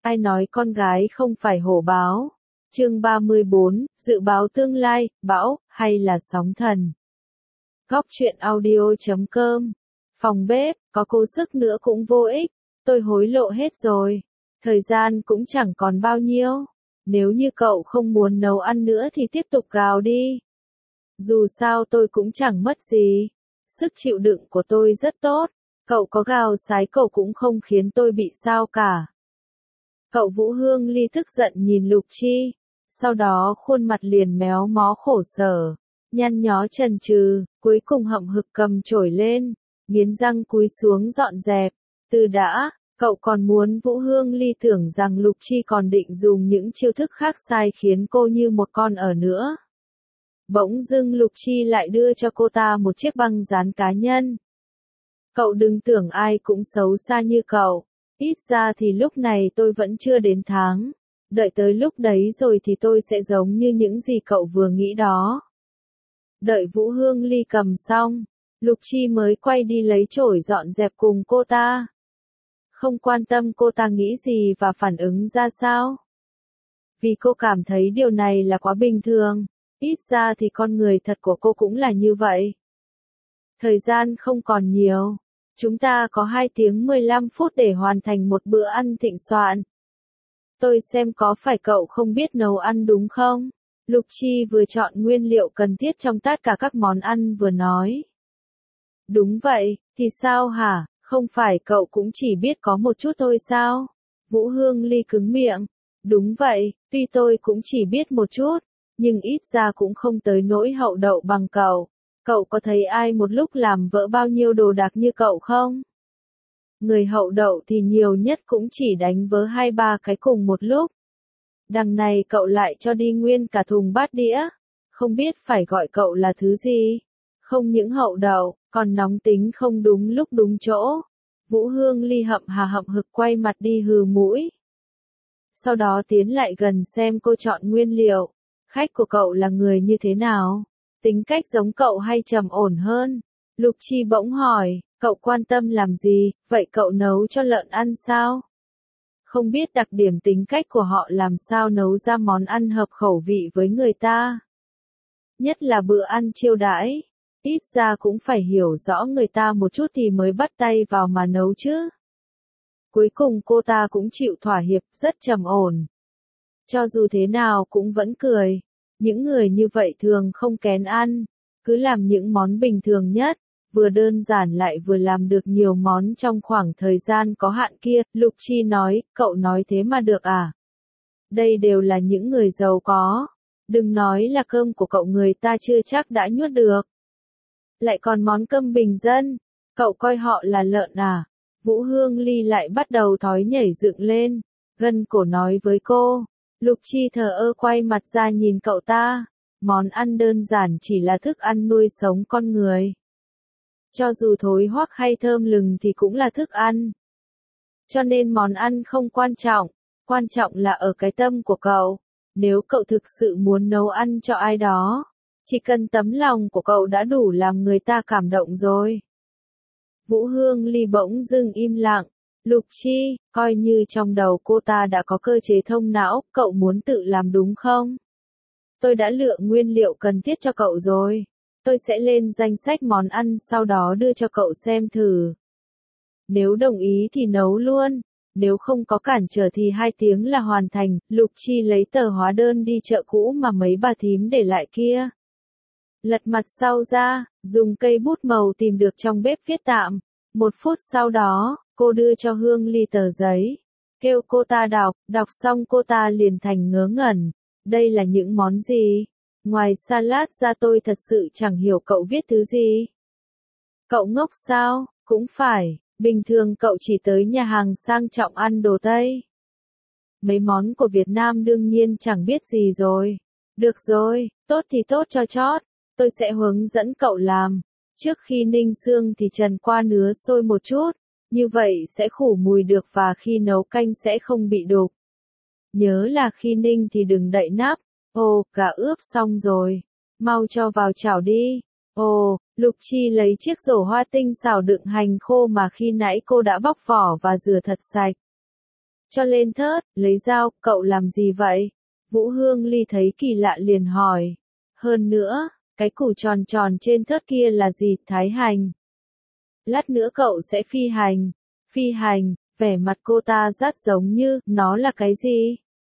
Ai nói con gái không phải hổ báo? Chương 34, dự báo tương lai, bão, hay là sóng thần? Góc truyện audio.com. Phòng bếp, có cố sức nữa cũng vô ích, tôi hối lộ hết rồi. Thời gian cũng chẳng còn bao nhiêu. Nếu như cậu không muốn nấu ăn nữa thì tiếp tục gào đi. Dù sao tôi cũng chẳng mất gì. Sức chịu đựng của tôi rất tốt. Cậu có gào sái cậu cũng không khiến tôi bị sao cả. Cậu Vũ Hương Ly tức giận nhìn Lục Chi. Sau đó khuôn mặt liền méo mó khổ sở. Nhăn nhó chần chừ, cuối cùng hậm hực cầm chổi lên. Nghiến răng cúi xuống dọn dẹp. Từ đã, cậu còn muốn Vũ Hương Ly tưởng rằng Lục Chi còn định dùng những chiêu thức khác sai khiến cô như một con ở nữa. Bỗng dưng Lục Chi lại đưa cho cô ta một chiếc băng dán cá nhân. Cậu đừng tưởng ai cũng xấu xa như cậu. Ít ra thì lúc này tôi vẫn chưa đến tháng. Đợi tới lúc đấy rồi thì tôi sẽ giống như những gì cậu vừa nghĩ đó. Đợi Vũ Hương Ly cầm xong, Lục Chi mới quay đi lấy chổi dọn dẹp cùng cô ta. Không quan tâm cô ta nghĩ gì và phản ứng ra sao. Vì cô cảm thấy điều này là quá bình thường. Ít ra thì con người thật của cô cũng là như vậy. Thời gian không còn nhiều. Chúng ta có 2 tiếng 15 phút để hoàn thành một bữa ăn thịnh soạn. Tôi xem có phải cậu không biết nấu ăn đúng không? Lục Chi vừa chọn nguyên liệu cần thiết trong tất cả các món ăn vừa nói. Đúng vậy, thì sao hả? Không phải cậu cũng chỉ biết có một chút thôi sao? Vũ Hương Ly cứng miệng. Đúng vậy, tuy tôi cũng chỉ biết một chút, nhưng ít ra cũng không tới nỗi hậu đậu bằng cậu. Cậu có thấy ai một lúc làm vỡ bao nhiêu đồ đạc như cậu không? Người hậu đậu thì nhiều nhất cũng chỉ đánh vỡ 2-3 cái cùng một lúc. Đằng này cậu lại cho đi nguyên cả thùng bát đĩa. Không biết phải gọi cậu là thứ gì. Không những hậu đậu, còn nóng tính không đúng lúc đúng chỗ. Vũ Hương Ly hậm hực quay mặt đi hừ mũi. Sau đó tiến lại gần xem cô chọn nguyên liệu. Khách của cậu là người như thế nào? Tính cách giống cậu hay trầm ổn hơn? Lục Chi bỗng hỏi, cậu quan tâm làm gì, vậy cậu nấu cho lợn ăn sao? Không biết đặc điểm tính cách của họ làm sao nấu ra món ăn hợp khẩu vị với người ta. Nhất là bữa ăn chiêu đãi, ít ra cũng phải hiểu rõ người ta một chút thì mới bắt tay vào mà nấu chứ. Cuối cùng cô ta cũng chịu thỏa hiệp, rất trầm ổn. Cho dù thế nào cũng vẫn cười. Những người như vậy thường không kén ăn, cứ làm những món bình thường nhất, vừa đơn giản lại vừa làm được nhiều món trong khoảng thời gian có hạn kia. Lục Chi nói, cậu nói thế mà được à? Đây đều là những người giàu có. Đừng nói là cơm của cậu người ta chưa chắc đã nuốt được. Lại còn món cơm bình dân, cậu coi họ là lợn à? Vũ Hương Ly lại bắt đầu thói nhảy dựng lên, gân cổ nói với cô. Lục Chi thờ ơ quay mặt ra nhìn cậu ta. Món ăn đơn giản chỉ là thức ăn nuôi sống con người. Cho dù thối hoắc hay thơm lừng thì cũng là thức ăn. Cho nên món ăn không quan trọng là ở cái tâm của cậu. Nếu cậu thực sự muốn nấu ăn cho ai đó, chỉ cần tấm lòng của cậu đã đủ làm người ta cảm động rồi. Vũ Hương Ly bỗng dưng im lặng. Lục Chi, coi như trong đầu cô ta đã có cơ chế thông não, cậu muốn tự làm đúng không? Tôi đã lựa nguyên liệu cần thiết cho cậu rồi. Tôi sẽ lên danh sách món ăn sau đó đưa cho cậu xem thử. Nếu đồng ý thì nấu luôn. Nếu không có cản trở thì 2 tiếng là hoàn thành. Lục Chi lấy tờ hóa đơn đi chợ cũ mà mấy bà thím để lại kia. Lật mặt sau ra, dùng cây bút màu tìm được trong bếp viết tạm. 1 phút sau đó, cô đưa cho Hương Ly tờ giấy. Kêu cô ta đọc xong cô ta liền thành ngớ ngẩn. Đây là những món gì? Ngoài salad ra tôi thật sự chẳng hiểu cậu viết thứ gì. Cậu ngốc sao? Cũng phải, bình thường cậu chỉ tới nhà hàng sang trọng ăn đồ Tây. Mấy món của Việt Nam đương nhiên chẳng biết gì rồi. Được rồi, tốt thì tốt cho chót. Tôi sẽ hướng dẫn cậu làm. Trước khi ninh xương thì trần qua nứa sôi một chút. Như vậy sẽ khử mùi được và khi nấu canh sẽ không bị đục. Nhớ là khi ninh thì đừng đậy nắp. Ồ, gà ướp xong rồi. Mau cho vào chảo đi. Ồ, Lục Chi lấy chiếc rổ hoa tinh xào đựng hành khô mà khi nãy cô đã bóc vỏ và rửa thật sạch. cho lên thớt, lấy dao, cậu làm gì vậy? Vũ Hương Ly thấy kỳ lạ liền hỏi. Hơn nữa, cái củ tròn tròn trên thớt kia là gì? Thái hành. Lát nữa cậu sẽ phi hành. Phi hành, vẻ mặt cô ta rất giống như, nó là cái gì?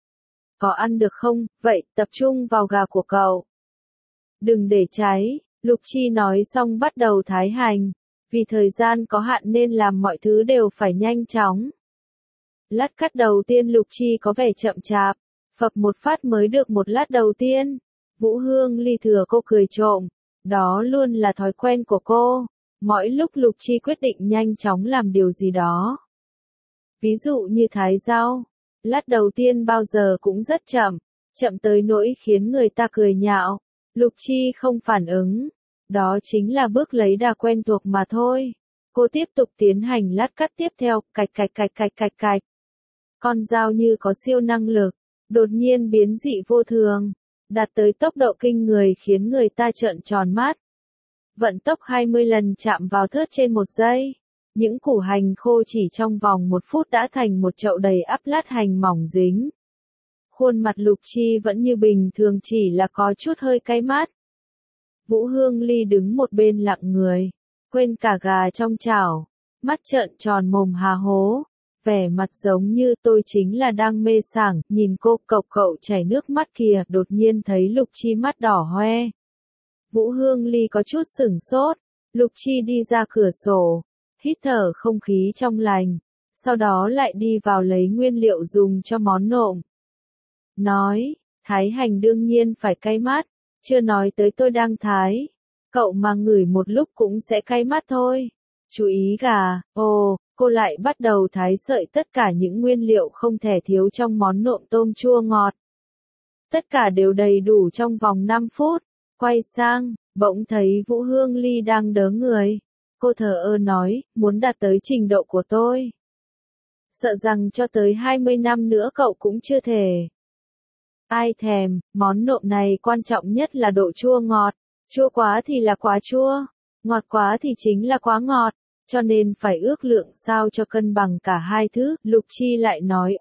Có ăn được không? Vậy, tập trung vào gà của cậu. Đừng để cháy, Lục Chi nói xong bắt đầu thái hành. Vì thời gian có hạn nên làm mọi thứ đều phải nhanh chóng. Lát cắt đầu tiên Lục Chi có vẻ chậm chạp, phập một phát mới được một lát đầu tiên. Vũ Hương Ly thừa cô cười trộm, đó luôn là thói quen của cô. Mỗi lúc Lục Chi quyết định nhanh chóng làm điều gì đó. Ví dụ như thái rau, lát đầu tiên bao giờ cũng rất chậm, chậm tới nỗi khiến người ta cười nhạo. Lục Chi không phản ứng, đó chính là bước lấy đà quen thuộc mà thôi. Cô tiếp tục tiến hành lát cắt tiếp theo, cạch cạch cạch cạch cạch cạch. Con dao như có siêu năng lực, đột nhiên biến dị vô thường, đạt tới tốc độ kinh người khiến người ta trợn tròn mắt. Vận tốc 20 lần chạm vào thớt trên một giây. Những củ hành khô chỉ trong vòng 1 phút đã thành một chậu đầy ắp lát hành mỏng dính. Khuôn mặt Lục Chi vẫn như bình thường chỉ là có chút hơi cay mắt. Vũ Hương Ly đứng một bên lặng người, quên cả gà trong chảo, mắt trợn tròn mồm há hố, vẻ mặt giống như tôi chính là đang mê sảng, nhìn cô cậu chảy nước mắt kìa, đột nhiên thấy Lục Chi mắt đỏ hoe. Vũ Hương Ly có chút sửng sốt, Lục Chi đi ra cửa sổ, hít thở không khí trong lành, sau đó lại đi vào lấy nguyên liệu dùng cho món nộm. Nói, thái hành đương nhiên phải cay mắt, chưa nói tới tôi đang thái, cậu mà ngửi một lúc cũng sẽ cay mắt thôi. Chú ý gà, cô lại bắt đầu thái sợi tất cả những nguyên liệu không thể thiếu trong món nộm tôm chua ngọt. Tất cả đều đầy đủ trong vòng 5 phút, quay sang, bỗng thấy Vũ Hương Ly đang đớ người. Cô thờ ơ nói, muốn đạt tới trình độ của tôi. Sợ rằng cho tới 20 năm nữa cậu cũng chưa thể. Ai thèm, món nộm này quan trọng nhất là độ chua ngọt. Chua quá thì là quá chua, ngọt quá thì chính là quá ngọt, cho nên phải ước lượng sao cho cân bằng cả hai thứ. Lục Chi lại nói,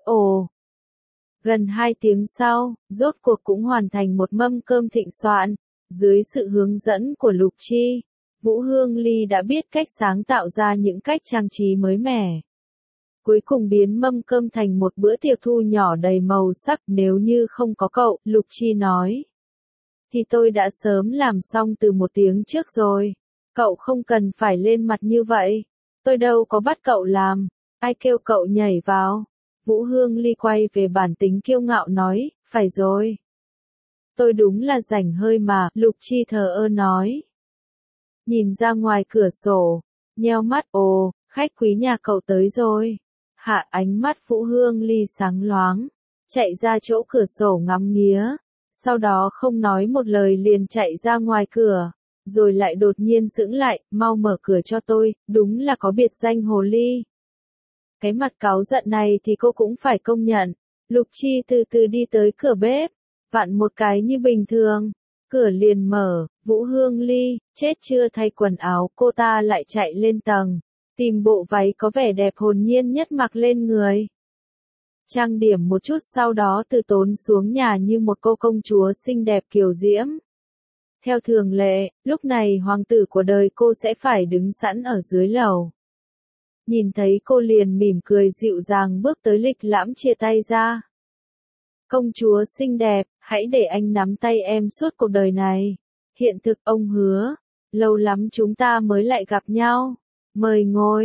Gần 2 tiếng sau, rốt cuộc cũng hoàn thành một mâm cơm thịnh soạn. Dưới sự hướng dẫn của Lục Chi, Vũ Hương Ly đã biết cách sáng tạo ra những cách trang trí mới mẻ. Cuối cùng biến mâm cơm thành một bữa tiệc thu nhỏ đầy màu sắc. Nếu như không có cậu, Lục Chi nói, thì tôi đã sớm làm xong từ 1 tiếng trước rồi. Cậu không cần phải lên mặt như vậy. Tôi đâu có bắt cậu làm. Ai kêu cậu nhảy vào. Vũ Hương Ly quay về bản tính kiêu ngạo nói, phải rồi. Tôi đúng là rảnh hơi mà, Lục Chi thờ ơ nói. Nhìn ra ngoài cửa sổ, nheo mắt, khách quý nhà cậu tới rồi. Hạ ánh mắt Vũ Hương Ly sáng loáng, chạy ra chỗ cửa sổ ngắm nghía, sau đó không nói một lời liền chạy ra ngoài cửa, rồi lại đột nhiên sững lại, mau mở cửa cho tôi, đúng là có biệt danh hồ ly. Cái mặt cáu giận này thì cô cũng phải công nhận. Lục Chi từ từ đi tới cửa bếp, vặn một cái như bình thường, cửa liền mở. Vũ Hương Ly, chết chưa thay quần áo, cô ta lại chạy lên tầng, tìm bộ váy có vẻ đẹp hồn nhiên nhất mặc lên người. Trang điểm một chút sau đó từ tốn xuống nhà như một cô công chúa xinh đẹp kiều diễm. Theo thường lệ, lúc này hoàng tử của đời cô sẽ phải đứng sẵn ở dưới lầu. Nhìn thấy cô liền mỉm cười dịu dàng bước tới lịch lãm chia tay ra. Công chúa xinh đẹp, hãy để anh nắm tay em suốt cuộc đời này. Hiện thực ông hứa, lâu lắm chúng ta mới lại gặp nhau. Mời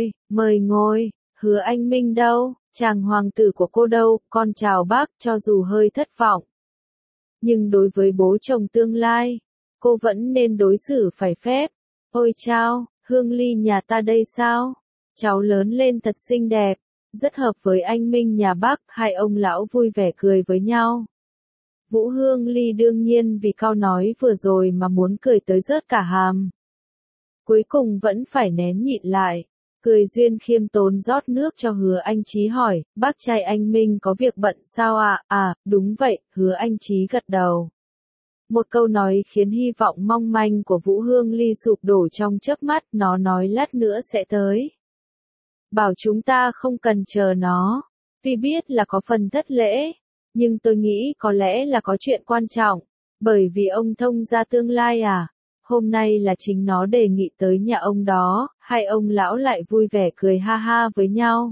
ngồi, Hứa Anh Minh đâu, chàng hoàng tử của cô đâu, con chào bác, cho dù hơi thất vọng. Nhưng đối với bố chồng tương lai, cô vẫn nên đối xử phải phép. Ôi chao, Hương Ly nhà ta đây sao? Cháu lớn lên thật xinh đẹp, rất hợp với anh Minh nhà bác, hai ông lão vui vẻ cười với nhau. Vũ Hương Ly đương nhiên vì câu nói vừa rồi mà muốn cười tới rớt cả hàm. Cuối cùng vẫn phải nén nhịn lại, cười duyên khiêm tốn rót nước cho Hứa Anh Chí hỏi, bác trai anh Minh có việc bận sao ạ? Đúng vậy, Hứa Anh Chí gật đầu. Một câu nói khiến hy vọng mong manh của Vũ Hương Ly sụp đổ trong chớp mắt, nó nói lát nữa sẽ tới. Bảo chúng ta không cần chờ nó, Tuy biết là có phần thất lễ, nhưng tôi nghĩ có lẽ là có chuyện quan trọng, bởi vì ông thông gia tương lai à. Hôm nay là chính nó đề nghị tới nhà ông đó, hai ông lão lại vui vẻ cười ha ha với nhau.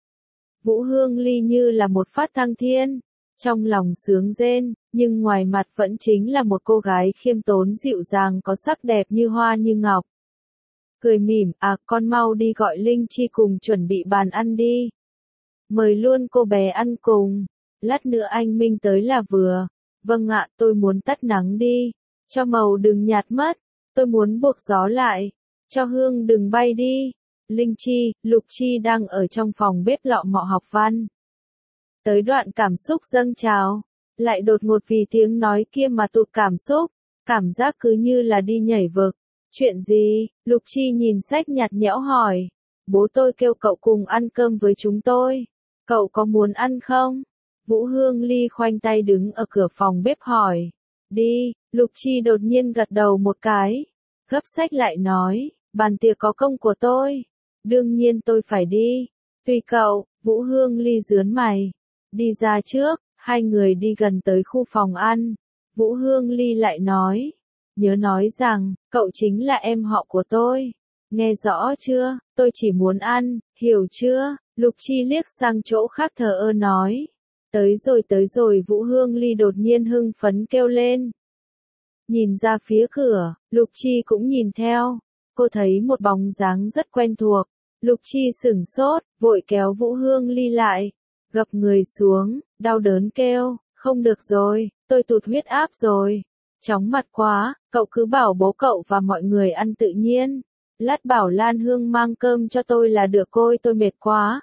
Vũ Hương Ly như là một phát thăng thiên, trong lòng sướng rên, nhưng ngoài mặt vẫn chính là một cô gái khiêm tốn dịu dàng có sắc đẹp như hoa như ngọc. Cười mỉm, con mau đi gọi Linh Chi cùng chuẩn bị bàn ăn đi. Mời luôn cô bé ăn cùng, lát nữa anh Minh tới là vừa. Vâng ạ, tôi muốn tắt nắng đi, cho màu đừng nhạt mất, tôi muốn buộc gió lại, cho hương đừng bay đi. Linh Chi, Lục Chi đang ở trong phòng bếp lọ mọ học văn. Tới đoạn cảm xúc dâng trào, lại đột ngột vì tiếng nói kia mà tụt cảm xúc, cảm giác cứ như là đi nhảy vực. Chuyện gì? Lục Chi nhìn sách nhạt nhẽo hỏi. Bố tôi kêu cậu cùng ăn cơm với chúng tôi. Cậu có muốn ăn không? Vũ Hương Ly khoanh tay đứng ở cửa phòng bếp hỏi. Đi, Lục Chi đột nhiên gật đầu một cái. Gấp sách lại nói, bàn tiệc có công của tôi. Đương nhiên tôi phải đi. Tùy cậu, Vũ Hương Ly rướn mày. Đi ra trước, hai người đi gần tới khu phòng ăn. Vũ Hương Ly lại nói. Nhớ nói rằng, cậu chính là em họ của tôi. Nghe rõ chưa, tôi chỉ muốn ăn, hiểu chưa? Lục Chi liếc sang chỗ khác thờ ơ nói. Tới rồi, Vũ Hương Ly đột nhiên hưng phấn kêu lên. Nhìn ra phía cửa, Lục Chi cũng nhìn theo. Cô thấy một bóng dáng rất quen thuộc. Lục Chi sửng sốt, vội kéo Vũ Hương Ly lại. Gập người xuống, đau đớn kêu, không được rồi, tôi tụt huyết áp rồi. Chóng mặt quá, cậu cứ bảo bố cậu và mọi người ăn tự nhiên. Lát bảo Lan Hương mang cơm cho tôi là được, tôi mệt quá.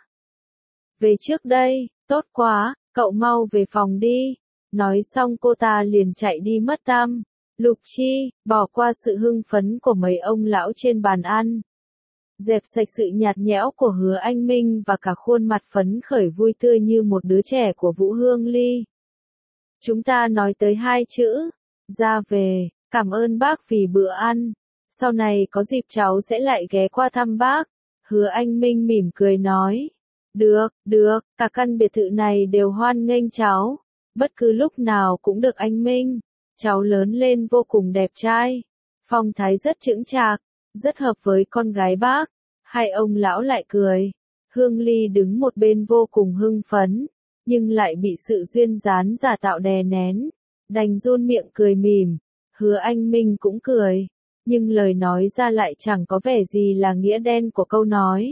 Về trước đây, tốt quá, cậu mau về phòng đi. Nói xong cô ta liền chạy đi mất tăm. Lục Chi, bỏ qua sự hưng phấn của mấy ông lão trên bàn ăn. Dẹp sạch sự nhạt nhẽo của Hứa Anh Minh và cả khuôn mặt phấn khởi vui tươi như một đứa trẻ của Vũ Hương Ly. Chúng ta nói tới hai chữ. Ra về, cảm ơn bác vì bữa ăn. Sau này có dịp cháu sẽ lại ghé qua thăm bác. Hứa Anh Minh mỉm cười nói. Được, cả căn biệt thự này đều hoan nghênh cháu. Bất cứ lúc nào cũng được anh Minh. Cháu lớn lên vô cùng đẹp trai. Phong thái rất chững chạc, rất hợp với con gái bác. Hai ông lão lại cười. Hương Ly đứng một bên vô cùng hưng phấn, nhưng lại bị sự duyên dáng giả tạo đè nén. Đành run miệng cười mỉm. Hứa Anh Minh cũng cười, nhưng lời nói ra lại chẳng có vẻ gì là nghĩa đen của câu nói.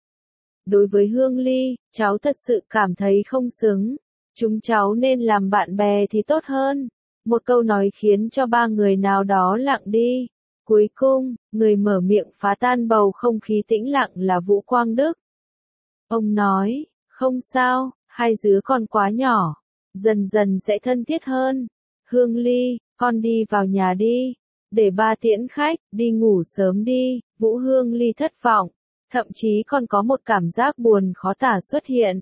Đối với Hương Ly, cháu thật sự cảm thấy không xứng. Chúng cháu nên làm bạn bè thì tốt hơn. Một câu nói khiến cho ba người nào đó lặng đi. Cuối cùng, người mở miệng phá tan bầu không khí tĩnh lặng là Vũ Quang Đức. Ông nói, không sao, hai đứa còn quá nhỏ. Dần dần sẽ thân thiết hơn. Hương Ly, con đi vào nhà đi. Để ba tiễn khách, đi ngủ sớm đi. Vũ Hương Ly thất vọng. Thậm chí còn có một cảm giác buồn khó tả xuất hiện.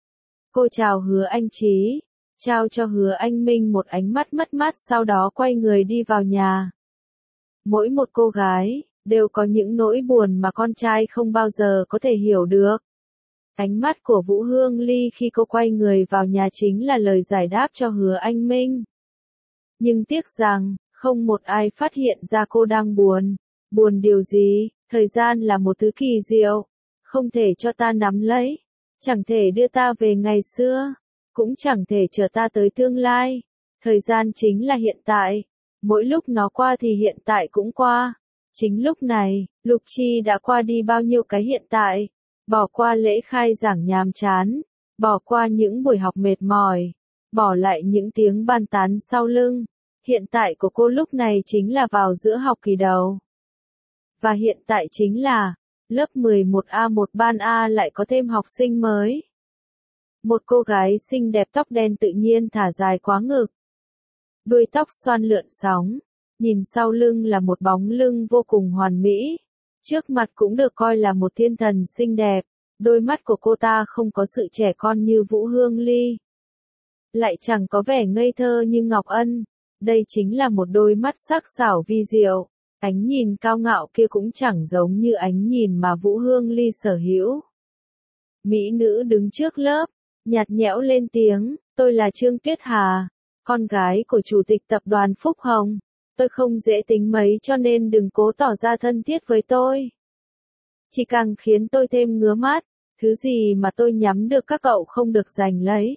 Cô chào Hứa Anh Chí, trao cho Hứa Anh Minh một ánh mắt mất mát, sau đó quay người đi vào nhà. Mỗi một cô gái đều có những nỗi buồn mà con trai không bao giờ có thể hiểu được. Ánh mắt của Vũ Hương Ly khi cô quay người vào nhà chính là lời giải đáp cho Hứa Anh Minh. Nhưng tiếc rằng, không một ai phát hiện ra cô đang buồn. Buồn điều gì? Thời gian là một thứ kỳ diệu, không thể cho ta nắm lấy, chẳng thể đưa ta về ngày xưa, cũng chẳng thể chở ta tới tương lai. Thời gian chính là hiện tại, mỗi lúc nó qua thì hiện tại cũng qua. Chính lúc này, Lục Chi đã qua đi bao nhiêu cái hiện tại, bỏ qua lễ khai giảng nhàm chán, bỏ qua những buổi học mệt mỏi, bỏ lại những tiếng bàn tán sau lưng. Hiện tại của cô lúc này chính là vào giữa học kỳ đầu. Và hiện tại chính là, lớp 11A1 ban A lại có thêm học sinh mới. Một cô gái xinh đẹp tóc đen tự nhiên thả dài quá ngực. Đuôi tóc xoăn lượn sóng, nhìn sau lưng là một bóng lưng vô cùng hoàn mỹ. Trước mặt cũng được coi là một thiên thần xinh đẹp, đôi mắt của cô ta không có sự trẻ con như Vũ Hương Ly. Lại chẳng có vẻ ngây thơ như Ngọc Ân, đây chính là một đôi mắt sắc sảo vi diệu. Ánh nhìn cao ngạo kia cũng chẳng giống như ánh nhìn mà Vũ Hương Ly sở hữu. Mỹ nữ đứng trước lớp, nhạt nhẽo lên tiếng, tôi là Trương Tuyết Hà, con gái của Chủ tịch Tập đoàn Phúc Hồng. Tôi không dễ tính mấy cho nên đừng cố tỏ ra thân thiết với tôi. Chỉ càng khiến tôi thêm ngứa mắt, thứ gì mà tôi nhắm được các cậu không được giành lấy.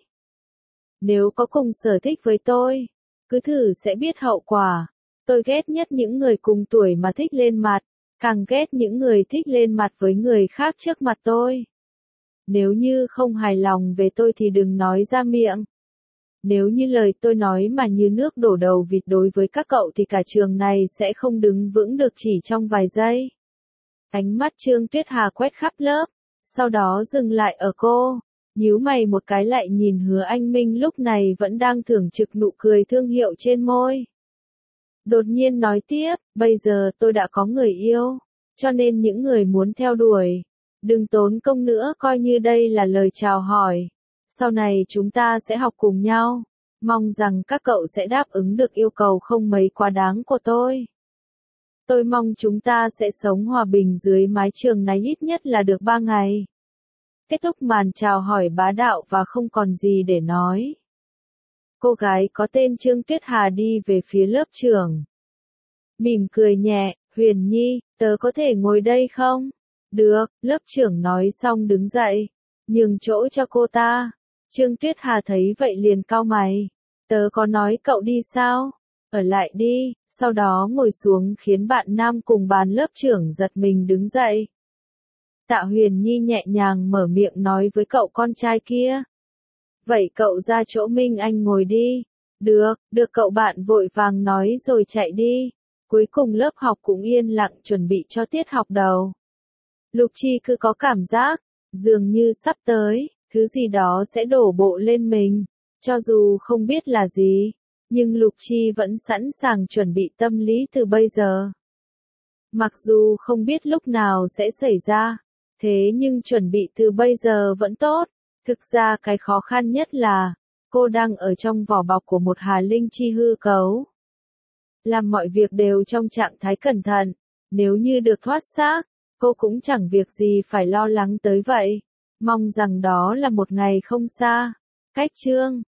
Nếu có cùng sở thích với tôi, cứ thử sẽ biết hậu quả. Tôi ghét nhất những người cùng tuổi mà thích lên mặt, càng ghét những người thích lên mặt với người khác trước mặt tôi. Nếu như không hài lòng về tôi thì đừng nói ra miệng. Nếu như lời tôi nói mà như nước đổ đầu vịt đối với các cậu thì cả trường này sẽ không đứng vững được chỉ trong vài giây. Ánh mắt Trương Tuyết Hà quét khắp lớp, sau đó dừng lại ở cô, nhíu mày một cái lại nhìn Hứa Anh Minh lúc này vẫn đang thưởng trực nụ cười thương hiệu trên môi. Đột nhiên nói tiếp, bây giờ tôi đã có người yêu, cho nên những người muốn theo đuổi, đừng tốn công nữa, coi như đây là lời chào hỏi. Sau này chúng ta sẽ học cùng nhau, mong rằng các cậu sẽ đáp ứng được yêu cầu không mấy quá đáng của tôi. Tôi mong chúng ta sẽ sống hòa bình dưới mái trường này ít nhất là được 3 ngày. Kết thúc màn chào hỏi bá đạo và không còn gì để nói. Cô gái có tên Trương Tuyết Hà đi về phía lớp trưởng. Mỉm cười nhẹ, Huyền Nhi, tớ có thể ngồi đây không? Được, lớp trưởng nói xong đứng dậy, nhường chỗ cho cô ta. Trương Tuyết Hà thấy vậy liền cau mày. Tớ có nói cậu đi sao? Ở lại đi, sau đó ngồi xuống khiến bạn nam cùng bàn lớp trưởng giật mình đứng dậy. Tạ Huyền Nhi nhẹ nhàng mở miệng nói với cậu con trai kia. Vậy cậu ra chỗ Minh Anh ngồi đi. Được, cậu bạn vội vàng nói rồi chạy đi. Cuối cùng lớp học cũng yên lặng chuẩn bị cho tiết học đầu. Lục Chi cứ có cảm giác, dường như sắp tới, thứ gì đó sẽ đổ bộ lên mình. Cho dù không biết là gì, nhưng Lục Chi vẫn sẵn sàng chuẩn bị tâm lý từ bây giờ. Mặc dù không biết lúc nào sẽ xảy ra, thế nhưng chuẩn bị từ bây giờ vẫn tốt. Thực ra cái khó khăn nhất là, cô đang ở trong vỏ bọc của một Hà Linh Chi hư cấu. Làm mọi việc đều trong trạng thái cẩn thận, nếu như được thoát xác, cô cũng chẳng việc gì phải lo lắng tới vậy. Mong rằng đó là một ngày không xa. Cách chương